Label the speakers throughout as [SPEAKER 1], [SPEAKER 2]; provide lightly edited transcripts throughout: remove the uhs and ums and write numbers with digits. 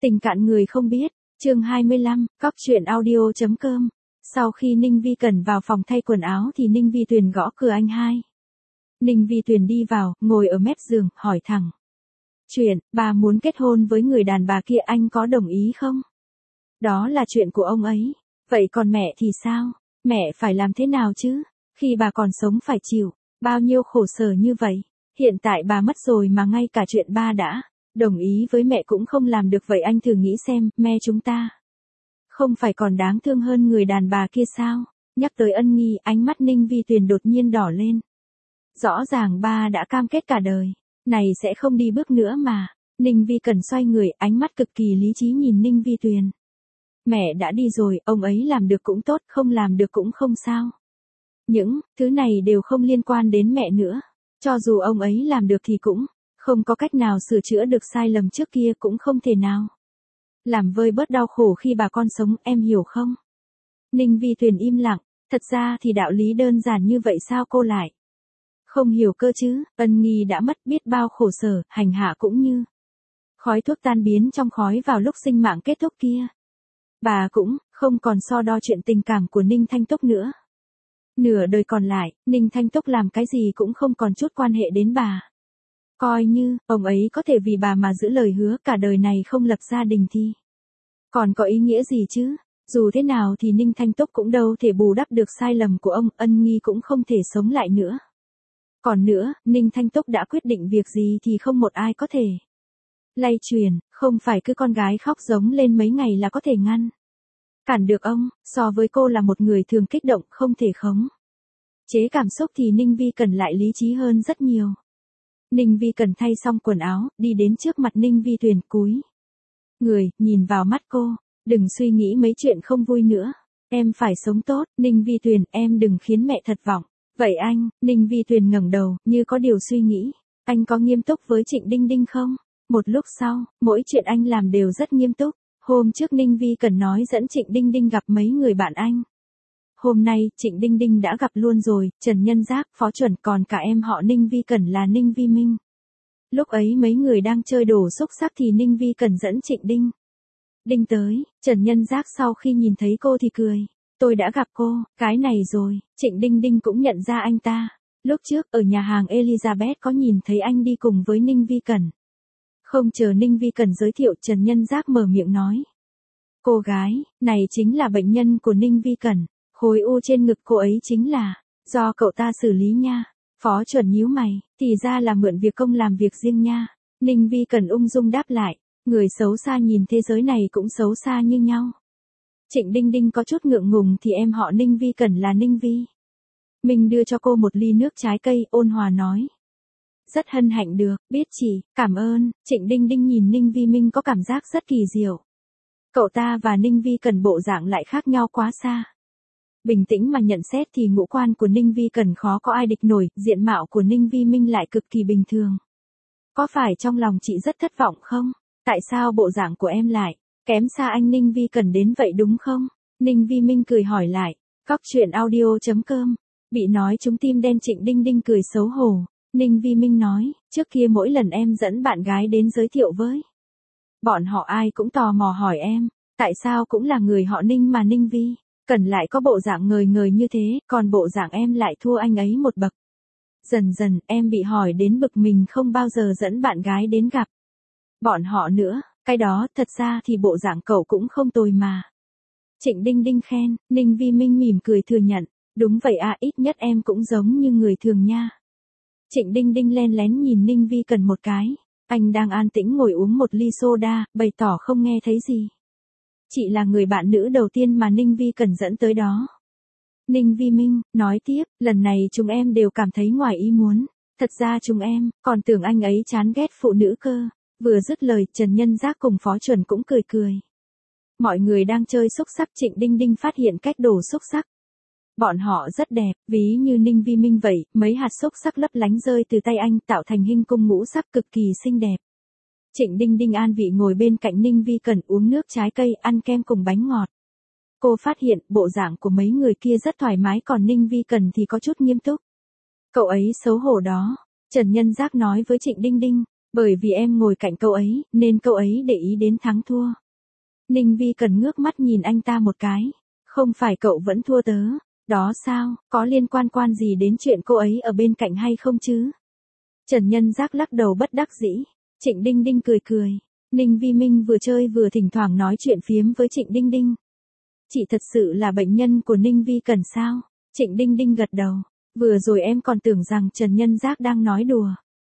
[SPEAKER 1] Tình cạn người không biết, chương 25, cóc truyện audio.com. Sau khi Ninh Vi Cần vào phòng thay quần áo thì Ninh Vi Tuyền gõ cửa anh hai. Ninh Vi Tuyền đi vào, ngồi ở mép giường, hỏi thẳng. Chuyện, bà muốn kết hôn với người đàn bà kia anh có đồng ý không? Đó là chuyện của ông ấy. Vậy còn mẹ thì sao? Mẹ phải làm thế nào chứ? Khi bà còn sống phải chịu bao nhiêu khổ sở như vậy. Hiện tại bà mất rồi mà ngay cả chuyện ba đã đồng ý với mẹ cũng không làm được, vậy anh thử nghĩ xem, mẹ chúng ta không phải còn đáng thương hơn người đàn bà kia sao? Nhắc tới Ân Nghi, ánh mắt Ninh Vi Tuyền đột nhiên đỏ lên. Rõ ràng ba đã cam kết cả đời này sẽ không đi bước nữa mà. Ninh Vi Cần xoay người, ánh mắt cực kỳ lý trí nhìn Ninh Vi Tuyền. Mẹ đã đi rồi, ông ấy làm được cũng tốt, không làm được cũng không sao. Những thứ này đều không liên quan đến mẹ nữa. Cho dù ông ấy làm được thì cũng không có cách nào sửa chữa được sai lầm trước kia, cũng không thể nào làm vơi bớt đau khổ khi bà con sống, em hiểu không? Ninh Vi Tuyền im lặng, thật ra thì đạo lý đơn giản như vậy sao cô lại không hiểu cơ chứ? Ân Nghi đã mất biết bao khổ sở, hành hạ cũng như khói thuốc tan biến trong khói vào lúc sinh mạng kết thúc kia. Bà cũng không còn so đo chuyện tình cảm của Ninh Thanh Túc nữa. Nửa đời còn lại, Ninh Thanh Túc làm cái gì cũng không còn chút quan hệ đến bà. Coi như, ông ấy có thể vì bà mà giữ lời hứa cả đời này không lập gia đình thì còn có ý nghĩa gì chứ? Dù thế nào thì Ninh Thanh Túc cũng đâu thể bù đắp được sai lầm của ông, Ân Nghi cũng không thể sống lại nữa. Còn nữa, Ninh Thanh Túc đã quyết định việc gì thì không một ai có thể lay truyền, không phải cứ con gái khóc giống lên mấy ngày là có thể ngăn cản được ông. So với cô là một người thường kích động không thể khống chế cảm xúc thì Ninh Vi Cần lại lý trí hơn rất nhiều. Ninh Vi Cần thay xong quần áo, đi đến trước mặt Ninh Vi Tuyền, cúi người, nhìn vào mắt cô. Đừng suy nghĩ mấy chuyện không vui nữa. Em phải sống tốt, Ninh Vi Tuyền, em đừng khiến mẹ thất vọng. Vậy anh, Ninh Vi Tuyền ngẩng đầu, như có điều suy nghĩ. Anh có nghiêm túc với Trịnh Đinh Đinh không? Một lúc sau, mỗi chuyện anh làm đều rất nghiêm túc. Hôm trước Ninh Vi Cần nói dẫn Trịnh Đinh Đinh gặp mấy người bạn anh. Hôm nay, Trịnh Đinh Đinh đã gặp luôn rồi, Trần Nhân Giác, Phó Chuẩn, còn cả em họ Ninh Vi Cần là Ninh Vi Minh. Lúc ấy mấy người đang chơi đồ xúc xắc thì Ninh Vi Cần dẫn Trịnh Đinh tới. Trần Nhân Giác sau khi nhìn thấy cô thì cười. Tôi đã gặp cô, cái này rồi. Trịnh Đinh Đinh cũng nhận ra anh ta. Lúc trước ở nhà hàng Elizabeth có nhìn thấy anh đi cùng với Ninh Vi Cần. Không chờ Ninh Vi Cần giới thiệu, Trần Nhân Giác mở miệng nói. Cô gái này chính là bệnh nhân của Ninh Vi Cần. Khối u trên ngực cô ấy chính là do cậu ta xử lý nha. Phó Chuẩn nhíu mày, thì ra là mượn việc công làm việc riêng nha. Ninh Vi Cần ung dung đáp lại. Người xấu xa nhìn thế giới này cũng xấu xa như nhau. Trịnh Đinh Đinh có chút ngượng ngùng thì em họ Ninh Vi Cần là Ninh Vi Minh đưa cho cô một ly nước trái cây, ôn hòa nói. Rất hân hạnh được, biết chị, cảm ơn. Trịnh Đinh Đinh nhìn Ninh Vi Minh có cảm giác rất kỳ diệu. Cậu ta và Ninh Vi Cần bộ dạng lại khác nhau quá xa. Bình tĩnh mà nhận xét thì ngũ quan của Ninh Vi Cần khó có ai địch nổi, diện mạo của Ninh Vi Minh lại cực kỳ bình thường. Có phải trong lòng chị rất thất vọng không? Tại sao bộ dạng của em lại kém xa anh Ninh Vi Cần đến vậy đúng không? Ninh Vi Minh cười hỏi lại. Cóc truyện audio.com. Bị nói trúng tim đen, Trịnh Đinh Đinh cười xấu hổ. Ninh Vi Minh nói, trước kia mỗi lần em dẫn bạn gái đến giới thiệu với bọn họ ai cũng tò mò hỏi em, tại sao cũng là người họ Ninh mà Ninh Vi Cần lại có bộ dạng ngời ngời như thế, còn bộ dạng em lại thua anh ấy một bậc. Dần dần, em bị hỏi đến bực mình không bao giờ dẫn bạn gái đến gặp bọn họ nữa. Cái đó, thật ra thì bộ dạng cậu cũng không tồi mà. Trịnh Đinh Đinh khen. Ninh Vi Minh mỉm cười thừa nhận. Đúng vậy à, ít nhất em cũng giống như người thường nha. Trịnh Đinh Đinh len lén nhìn Ninh Vi Cần một cái. Anh đang an tĩnh ngồi uống một ly soda, bày tỏ không nghe thấy gì. Chị là người bạn nữ đầu tiên mà Ninh Vi Cần dẫn tới đó. Ninh Vi Minh nói tiếp, lần này chúng em đều cảm thấy ngoài ý muốn. Thật ra chúng em còn tưởng anh ấy chán ghét phụ nữ cơ. Vừa dứt lời, Trần Nhân Giác cùng Phó Chuẩn cũng cười cười. Mọi người đang chơi xúc xắc, Trịnh Đinh Đinh phát hiện cách đổ xúc xắc. Bọn họ rất đẹp, ví như Ninh Vi Minh vậy, mấy hạt xúc xắc lấp lánh rơi từ tay anh tạo thành hình cung ngũ sắc cực kỳ xinh đẹp. Trịnh Đinh Đinh an vị ngồi bên cạnh Ninh Vi Cần uống nước trái cây, ăn kem cùng bánh ngọt. Cô phát hiện bộ dạng của mấy người kia rất thoải mái, còn Ninh Vi Cần thì có chút nghiêm túc. Cậu ấy xấu hổ đó. Trần Nhân Giác nói với Trịnh Đinh Đinh. Bởi vì em ngồi cạnh cậu ấy, nên cậu ấy để ý đến thắng thua. Ninh Vi cần ngước mắt nhìn anh ta một cái. Không phải cậu vẫn thua tớ. Đó sao, có liên quan gì đến chuyện cô ấy ở bên cạnh hay không chứ? Trần Nhân Giác lắc đầu bất đắc dĩ. Trịnh Đinh Đinh cười cười. Ninh Vi Minh vừa chơi vừa thỉnh thoảng nói chuyện phiếm với Trịnh Đinh Đinh. Chị thật sự là bệnh nhân của Ninh Vi Cần sao? Trịnh Đinh Đinh gật đầu. Vừa rồi em còn tưởng rằng Trần Nhân Giác đang nói đùa.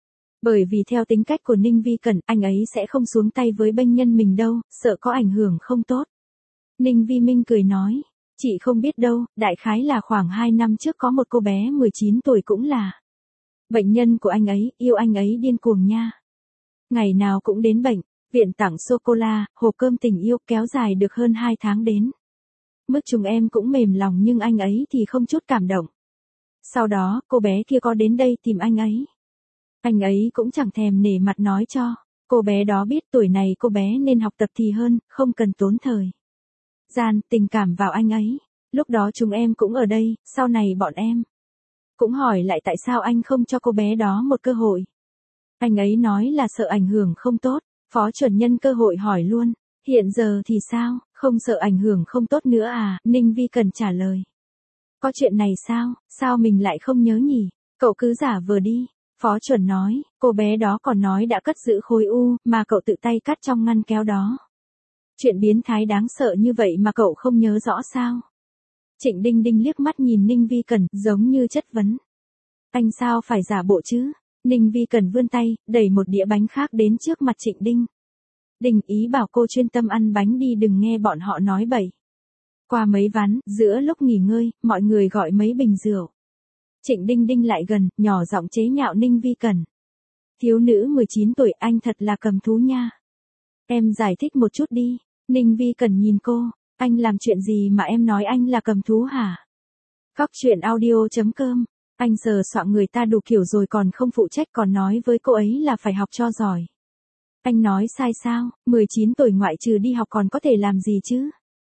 [SPEAKER 1] Bởi vì theo tính cách của Ninh Vi Cần, anh ấy sẽ không xuống tay với bệnh nhân mình đâu, sợ có ảnh hưởng không tốt. Ninh Vi Minh cười nói. Chị không biết đâu, đại khái là khoảng 2 năm trước có một cô bé 19 tuổi cũng là bệnh nhân của anh ấy, yêu anh ấy điên cuồng nha. Ngày nào cũng đến bệnh, viện tặng sô-cô-la, hộp cơm tình yêu kéo dài được hơn 2 tháng đến. Mức chúng em cũng mềm lòng nhưng anh ấy thì không chút cảm động. Sau đó, cô bé kia có đến đây tìm anh ấy. Anh ấy cũng chẳng thèm nể mặt nói cho. Cô bé đó biết tuổi này cô bé nên học tập thì hơn, không cần tốn thời gian, tình cảm vào anh ấy. Lúc đó chúng em cũng ở đây, sau này bọn em cũng hỏi lại tại sao anh không cho cô bé đó một cơ hội. Anh ấy nói là sợ ảnh hưởng không tốt. Phó chuẩn nhân cơ hội hỏi luôn. Hiện giờ thì sao, không sợ ảnh hưởng không tốt nữa à? Ninh Vi cần trả lời. Có chuyện này sao mình lại không nhớ nhỉ? Cậu cứ giả vờ đi. Phó chuẩn nói, cô bé đó còn nói đã cất giữ khối u, mà cậu tự tay cắt trong ngăn kéo đó. Chuyện biến thái đáng sợ như vậy mà cậu không nhớ rõ sao? Trịnh Đinh Đinh liếc mắt nhìn Ninh Vi Cần, giống như chất vấn. Anh sao phải giả bộ chứ? Ninh Vi Cần vươn tay, đẩy một đĩa bánh khác đến trước mặt Trịnh Đinh Đinh, ý bảo cô chuyên tâm ăn bánh đi, đừng nghe bọn họ nói bậy. Qua mấy ván, giữa lúc nghỉ ngơi, mọi người gọi mấy bình rượu. Trịnh Đinh Đinh lại gần, nhỏ giọng chế nhạo Ninh Vi Cần. Thiếu nữ 19 tuổi, anh thật là cầm thú nha. Em giải thích một chút đi. Ninh Vi Cần nhìn cô. Anh làm chuyện gì mà em nói anh là cầm thú hả? Cóc truyện audio.com. Anh sờ soạng người ta đủ kiểu rồi còn không phụ trách, còn nói với cô ấy là phải học cho giỏi. Anh nói sai sao? 19 tuổi ngoại trừ đi học còn có thể làm gì chứ?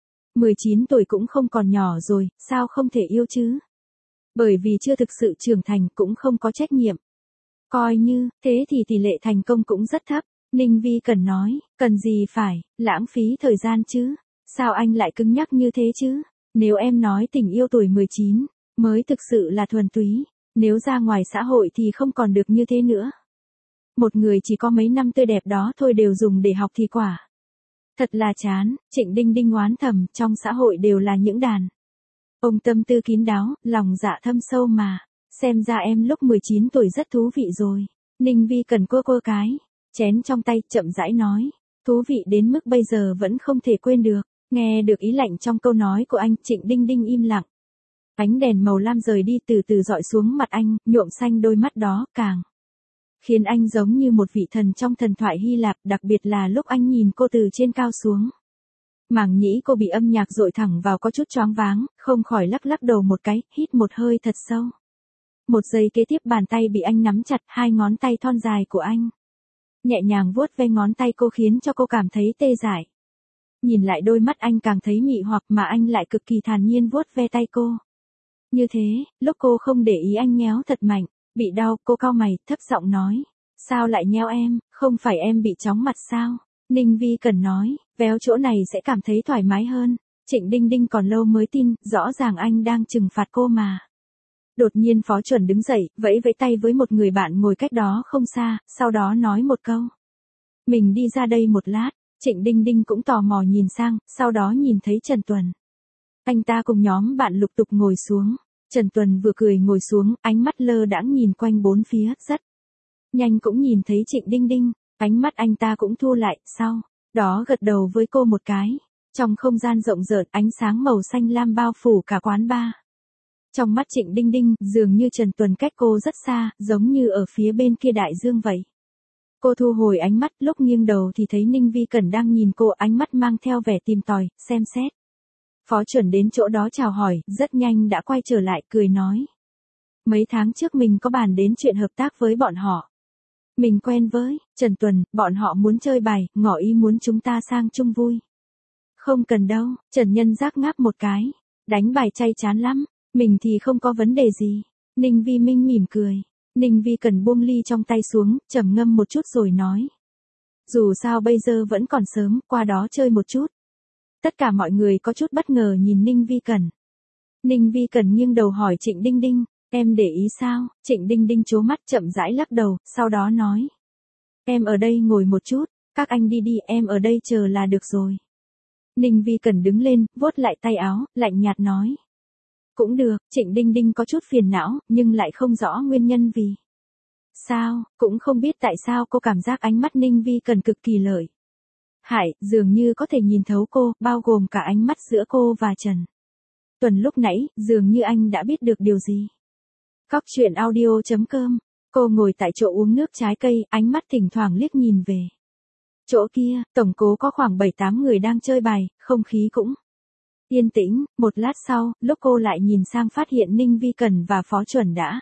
[SPEAKER 1] 19 tuổi cũng không còn nhỏ rồi, sao không thể yêu chứ? Bởi vì chưa thực sự trưởng thành, cũng không có trách nhiệm. Coi như, thế thì tỷ lệ thành công cũng rất thấp. Ninh Vi Cần nói, cần gì phải, lãng phí thời gian chứ? Sao anh lại cứng nhắc như thế chứ? Nếu em nói tình yêu tuổi 19, mới thực sự là thuần túy. Nếu ra ngoài xã hội thì không còn được như thế nữa. Một người chỉ có mấy năm tươi đẹp đó thôi đều dùng để học thì quả. Thật là chán. Trịnh Đinh Đinh oán thầm, trong xã hội đều là những đàn ông tâm tư kín đáo, lòng dạ thâm sâu mà. Xem ra em lúc 19 tuổi rất thú vị rồi. Ninh Vi Cần cua cái chén trong tay, chậm rãi nói. Thú vị đến mức bây giờ vẫn không thể quên được. Nghe được ý lạnh trong câu nói của anh, Trịnh Đinh Đinh im lặng. Ánh đèn màu lam rời đi từ từ dọi xuống mặt anh, nhuộm xanh đôi mắt đó, càng khiến anh giống như một vị thần trong thần thoại Hy Lạp, đặc biệt là lúc anh nhìn cô từ trên cao xuống. Màng nhĩ cô bị âm nhạc dội thẳng vào có chút choáng váng, không khỏi lắc lắc đầu một cái, hít một hơi thật sâu. Một giây kế tiếp bàn tay bị anh nắm chặt, hai ngón tay thon dài của anh nhẹ nhàng vuốt ve ngón tay cô khiến cho cô cảm thấy tê dại. Nhìn lại đôi mắt anh càng thấy mị hoặc mà anh lại cực kỳ thản nhiên vuốt ve tay cô. Như thế, lúc cô không để ý anh nhéo thật mạnh, bị đau, cô cau mày, thấp giọng nói. Sao lại nhéo em, không phải em bị chóng mặt sao? Ninh Vi Cần nói, véo chỗ này sẽ cảm thấy thoải mái hơn. Trịnh Đinh Đinh còn lâu mới tin, rõ ràng anh đang trừng phạt cô mà. Đột nhiên Phó Chuẩn đứng dậy, vẫy vẫy tay với một người bạn ngồi cách đó không xa, sau đó nói một câu. Mình đi ra đây một lát. Trịnh Đinh Đinh cũng tò mò nhìn sang, sau đó nhìn thấy Trần Tuần. Anh ta cùng nhóm bạn lục tục ngồi xuống. Trần Tuần vừa cười ngồi xuống, ánh mắt lơ đãng nhìn quanh bốn phía, rất nhanh cũng nhìn thấy Trịnh Đinh Đinh. Ánh mắt anh ta cũng thu lại, sau đó gật đầu với cô một cái. Trong không gian rộng rợn, ánh sáng màu xanh lam bao phủ cả quán bar. Trong mắt Trịnh Đinh Đinh, dường như Trần Tuần cách cô rất xa, giống như ở phía bên kia đại dương vậy. Cô thu hồi ánh mắt, lúc nghiêng đầu thì thấy Ninh Vi Cần đang nhìn cô, ánh mắt mang theo vẻ tìm tòi, xem xét. Phó Chuẩn đến chỗ đó chào hỏi, rất nhanh đã quay trở lại, cười nói. Mấy tháng trước mình có bàn đến chuyện hợp tác với bọn họ. Mình quen với Trần Tuần, bọn họ muốn chơi bài, ngỏ ý muốn chúng ta sang chung vui. Không cần đâu, Trần Nhân Giác ngáp một cái. Đánh bài chay chán lắm, mình thì không có vấn đề gì. Ninh Vi Minh mỉm cười. Ninh Vi Cần buông ly trong tay xuống, trầm ngâm một chút rồi nói. Dù sao bây giờ vẫn còn sớm, qua đó chơi một chút. Tất cả mọi người có chút bất ngờ nhìn Ninh Vi Cần. Ninh Vi Cần nghiêng đầu hỏi Trịnh Đinh Đinh, em để ý sao? Trịnh Đinh Đinh trố mắt chậm rãi lắc đầu, sau đó nói. Em ở đây ngồi một chút, các anh đi đi, em ở đây chờ là được rồi. Ninh Vi Cần đứng lên, vuốt lại tay áo, lạnh nhạt nói. Cũng được, Trịnh Đinh Đinh có chút phiền não, nhưng lại không rõ nguyên nhân vì. Sao, cũng không biết tại sao cô cảm giác ánh mắt Ninh Vi Cần cực kỳ lợi hại, dường như có thể nhìn thấu cô, bao gồm cả ánh mắt giữa cô và Trần Tuần lúc nãy, dường như anh đã biết được điều gì. Cóc truyện audio.com, cô ngồi tại chỗ uống nước trái cây, ánh mắt thỉnh thoảng liếc nhìn về. Chỗ kia, tổng cố có khoảng 7-8 người đang chơi bài, không khí cũng yên tĩnh. Một lát sau, lúc cô lại nhìn sang phát hiện Ninh Vi Cần và Phó Chuẩn đã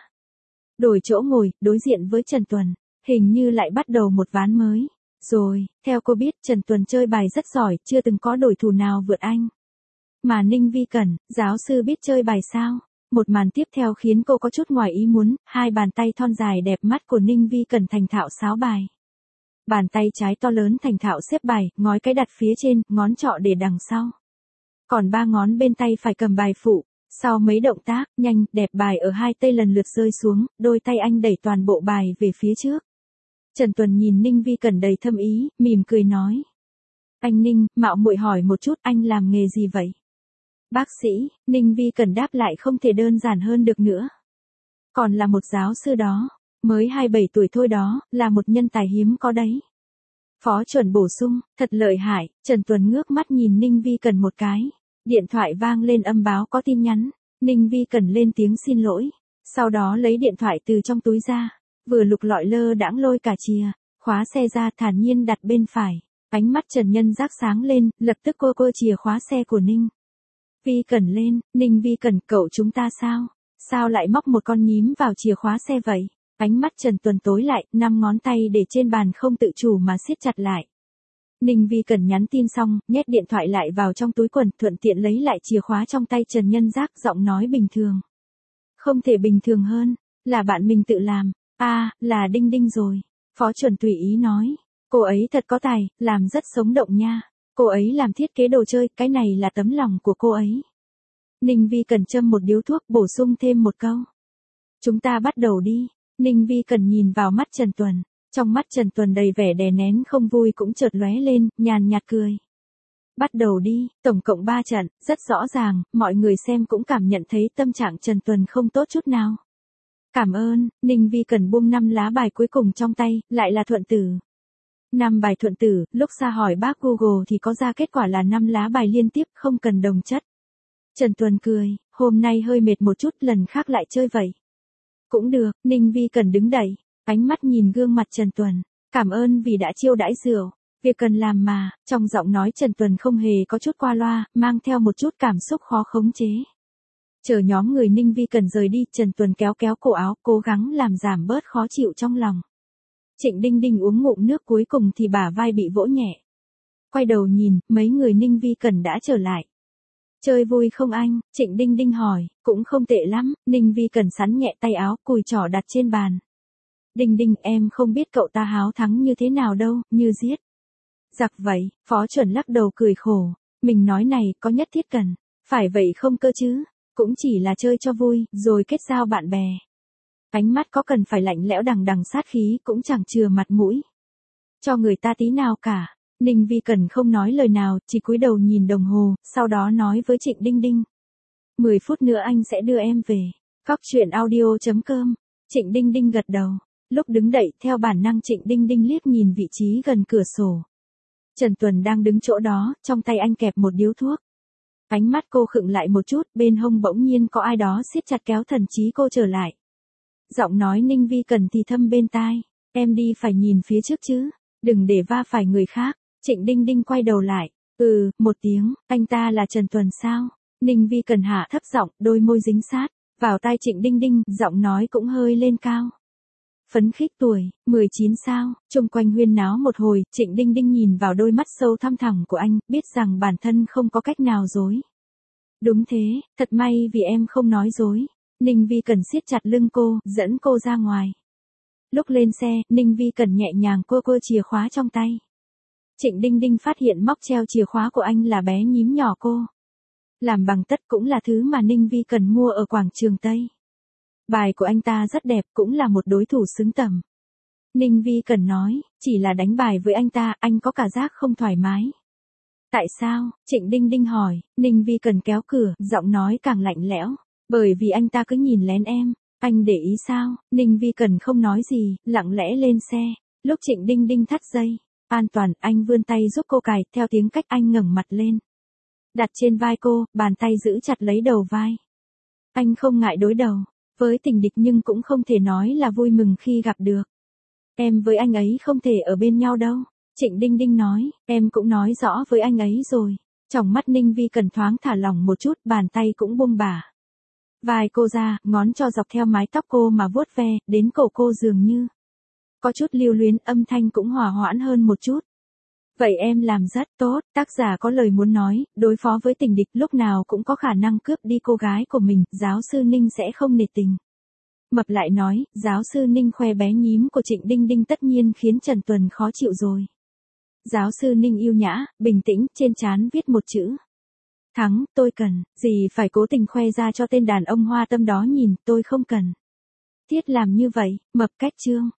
[SPEAKER 1] đổi chỗ ngồi, đối diện với Trần Tuần, hình như lại bắt đầu một ván mới. Rồi, theo cô biết, Trần Tuần chơi bài rất giỏi, chưa từng có đối thủ nào vượt anh. Mà Ninh Vi Cần, giáo sư biết chơi bài sao? Một màn tiếp theo khiến cô có chút ngoài ý muốn, hai bàn tay thon dài đẹp mắt của Ninh Vi Cần thành thạo sáo bài. Bàn tay trái to lớn thành thạo xếp bài, ngón cái đặt phía trên, ngón trỏ để đằng sau. Còn 3 ngón bên tay phải cầm bài phụ. Sau mấy động tác, nhanh, đẹp bài ở hai tay lần lượt rơi xuống, đôi tay anh đẩy toàn bộ bài về phía trước. Trần Tuần nhìn Ninh Vi Cần đầy thâm ý, mỉm cười nói. Anh Ninh, mạo muội hỏi một chút, anh làm nghề gì vậy? Bác sĩ. Ninh Vi Cần đáp lại không thể đơn giản hơn được nữa. Còn là một giáo sư đó, mới 27 tuổi thôi đó, là một nhân tài hiếm có đấy. Phó Chuẩn bổ sung, thật lợi hại. Trần Tuần ngước mắt nhìn Ninh Vi Cần một cái. Điện thoại vang lên âm báo có tin nhắn. Ninh Vi Cần lên tiếng xin lỗi. Sau đó lấy điện thoại từ trong túi ra. Vừa lục lọi lơ đãng lôi cả chìa khóa xe ra, thản nhiên đặt bên phải. Ánh mắt Trần Nhân Giác sáng lên, lập tức cô chìa khóa xe của Ninh Vi Cần lên. Ninh Vi Cần, cậu chúng ta sao? Sao lại móc một con nhím vào chìa khóa xe vậy? Ánh mắt Trần Tuần tối lại, 5 ngón tay để trên bàn không tự chủ mà siết chặt lại. Ninh Vi Cần nhắn tin xong, nhét điện thoại lại vào trong túi quần, thuận tiện lấy lại chìa khóa trong tay Trần Nhân Giác, giọng nói bình thường. Không thể bình thường hơn, là bạn mình tự làm. Là Đinh Đinh rồi. Phó Chuẩn tùy ý nói. Cô ấy thật có tài, làm rất sống động nha. Cô ấy làm thiết kế đồ chơi, cái này là tấm lòng của cô ấy. Ninh Vi Cần châm một điếu thuốc, bổ sung thêm một câu. Chúng ta bắt đầu đi. Ninh Vi Cần nhìn vào mắt Trần Tuần. Trong mắt Trần Tuần đầy vẻ đè nén không vui cũng chợt lóe lên, nhàn nhạt cười. Bắt đầu đi, tổng cộng 3 trận, rất rõ ràng, mọi người xem cũng cảm nhận thấy tâm trạng Trần Tuần không tốt chút nào. Cảm ơn. Ninh Vi Cần buông 5 lá bài cuối cùng trong tay, lại là thuận tử. 5 bài thuận tử, lúc ra hỏi bác Google thì có ra kết quả là 5 lá bài liên tiếp, không cần đồng chất. Trần Tuần cười, hôm nay hơi mệt một chút, lần khác lại chơi vậy. Cũng được. Ninh Vi Cần đứng dậy, ánh mắt nhìn gương mặt Trần Tuần. Cảm ơn vì đã chiêu đãi rượu. Việc cần làm mà. Trong giọng nói Trần Tuần không hề có chút qua loa, mang theo một chút cảm xúc khó khống chế. Chờ nhóm người Ninh Vi Cần rời đi, Trần Tuần kéo cổ áo, cố gắng làm giảm bớt khó chịu trong lòng. Trịnh Đinh Đinh uống ngụm nước cuối cùng thì bả vai bị vỗ nhẹ. Quay đầu nhìn, mấy người Ninh Vi Cần đã trở lại. Chơi vui không anh? Trịnh Đinh Đinh hỏi. Cũng không tệ lắm. Ninh Vi Cần sắn nhẹ tay áo, cùi trỏ đặt trên bàn. Đinh Đinh, em không biết cậu ta háo thắng như thế nào đâu, như giết giặc vậy. Phó Chuẩn lắc đầu cười khổ. Mình nói này, có nhất thiết cần phải vậy không cơ chứ? Cũng chỉ là chơi cho vui, rồi kết giao bạn bè. Ánh mắt có cần phải lạnh lẽo đằng đằng sát khí, cũng chẳng chừa mặt mũi cho người ta tí nào cả. Ninh Vi Cần không nói lời nào, chỉ cúi đầu nhìn đồng hồ, sau đó nói với Trịnh Đinh Đinh. 10 phút nữa anh sẽ đưa em về. Cóc truyện audio.com. Trịnh Đinh Đinh gật đầu. Lúc đứng dậy, theo bản năng Trịnh Đinh Đinh liếc nhìn vị trí gần cửa sổ. Trần Tuần đang đứng chỗ đó, trong tay anh kẹp một điếu thuốc. Ánh mắt cô khựng lại một chút, bên hông bỗng nhiên có ai đó siết chặt kéo thần trí cô trở lại. Giọng nói Ninh Vi Cần thì thâm bên tai. Em đi phải nhìn phía trước chứ, đừng để va phải người khác. Trịnh Đinh Đinh quay đầu lại. Một tiếng. Anh ta là Trần Tuần sao? Ninh Vi Cần hạ thấp giọng, đôi môi dính sát vào tai Trịnh Đinh Đinh, giọng nói cũng hơi lên cao. Phấn khích tuổi, 19 sao? Xung quanh huyên náo một hồi, Trịnh Đinh Đinh nhìn vào đôi mắt sâu thăm thẳm của anh, biết rằng bản thân không có cách nào dối. Đúng thế, thật may vì em không nói dối. Ninh Vi Cần siết chặt lưng cô, dẫn cô ra ngoài. Lúc lên xe, Ninh Vi Cần nhẹ nhàng cua cua chìa khóa trong tay. Trịnh Đinh Đinh phát hiện móc treo chìa khóa của anh là bé nhím nhỏ cô. Làm bằng tất cũng là thứ mà Ninh Vi Cần mua ở quảng trường Tây. Bài của anh ta rất đẹp, cũng là một đối thủ xứng tầm. Ninh Vi Cần nói, chỉ là đánh bài với anh ta, anh có cảm giác không thoải mái. Tại sao? Trịnh Đinh Đinh hỏi. Ninh Vi Cần kéo cửa, giọng nói càng lạnh lẽo. Bởi vì anh ta cứ nhìn lén em. Anh để ý sao? Ninh Vi Cần không nói gì, lặng lẽ lên xe. Lúc Trịnh Đinh Đinh thắt dây an toàn, anh vươn tay giúp cô cài, theo tiếng cách anh ngẩng mặt lên. Đặt trên vai cô, bàn tay giữ chặt lấy đầu vai. Anh không ngại đối đầu với tình địch, nhưng cũng không thể nói là vui mừng khi gặp được. Em với anh ấy không thể ở bên nhau đâu. Trịnh Đinh Đinh nói, em cũng nói rõ với anh ấy rồi. Trong mắt Ninh Vi Cần thoáng thả lỏng một chút, bàn tay cũng buông bả vai cô ra, ngón trỏ dọc theo mái tóc cô mà vuốt ve, đến cổ cô dường như có chút lưu luyến, âm thanh cũng hòa hoãn hơn một chút. Vậy em làm rất tốt, tác giả có lời muốn nói, đối phó với tình địch lúc nào cũng có khả năng cướp đi cô gái của mình, giáo sư Ninh sẽ không nể tình. Mập lại nói, giáo sư Ninh khoe bé nhím của Trịnh Đinh Đinh tất nhiên khiến Trần Tuần khó chịu rồi. Giáo sư Ninh yêu nhã, bình tĩnh, trên trán viết một chữ. Thắng, tôi cần, gì phải cố tình khoe ra cho tên đàn ông hoa tâm đó nhìn, tôi không cần thiết làm như vậy. Mập cách trương.